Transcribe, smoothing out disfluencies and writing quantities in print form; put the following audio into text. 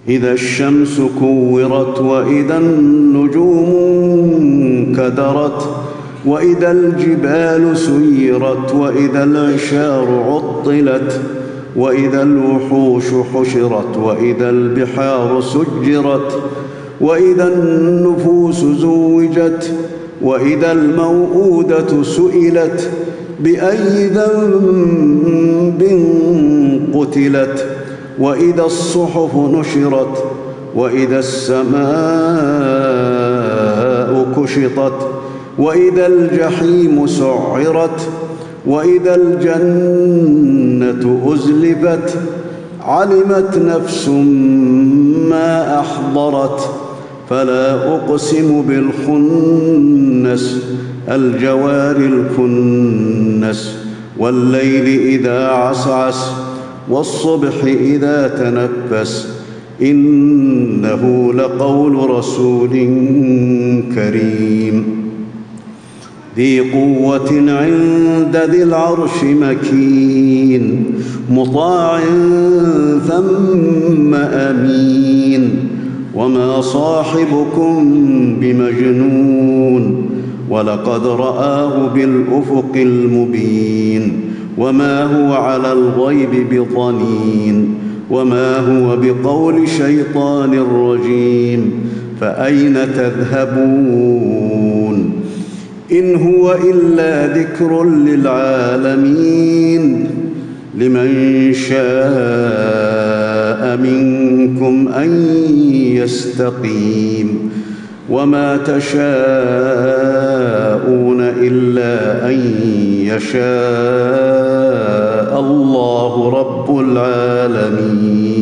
إذا الشمس كورت وإذا النجوم كدرت وإذا الجبال سيرت وإذا العشار عطلت وإذا الوحوش حشرت وإذا البحار سجرت وإذا النفوس زوجت وإذا الموءودة سئلت بأي ذنب قتلت وإذا الصحف نشرت وإذا السماء كشطت وإذا الجحيم سعرت وإذا الجنة أزلفت علمت نفس ما أحضرت فلا أقسم بالخنس الجوار الكنس والليل إذا عسعس والصبح إذا تنفس إنه لقول رسول كريم ذي قوة عند ذي العرش مكين مطاع ثم أمين وما صاحبكم بمجنون ولقد رآه بالأفق المبين وما هو على الغيب بضنين وما هو بقول شيطان رجيم فأين تذهبون إن هو إلا ذكر للعالمين لمن شاء منكم أن يستقيم وما تشاءون إلا أن يشاء الله رب العالمين.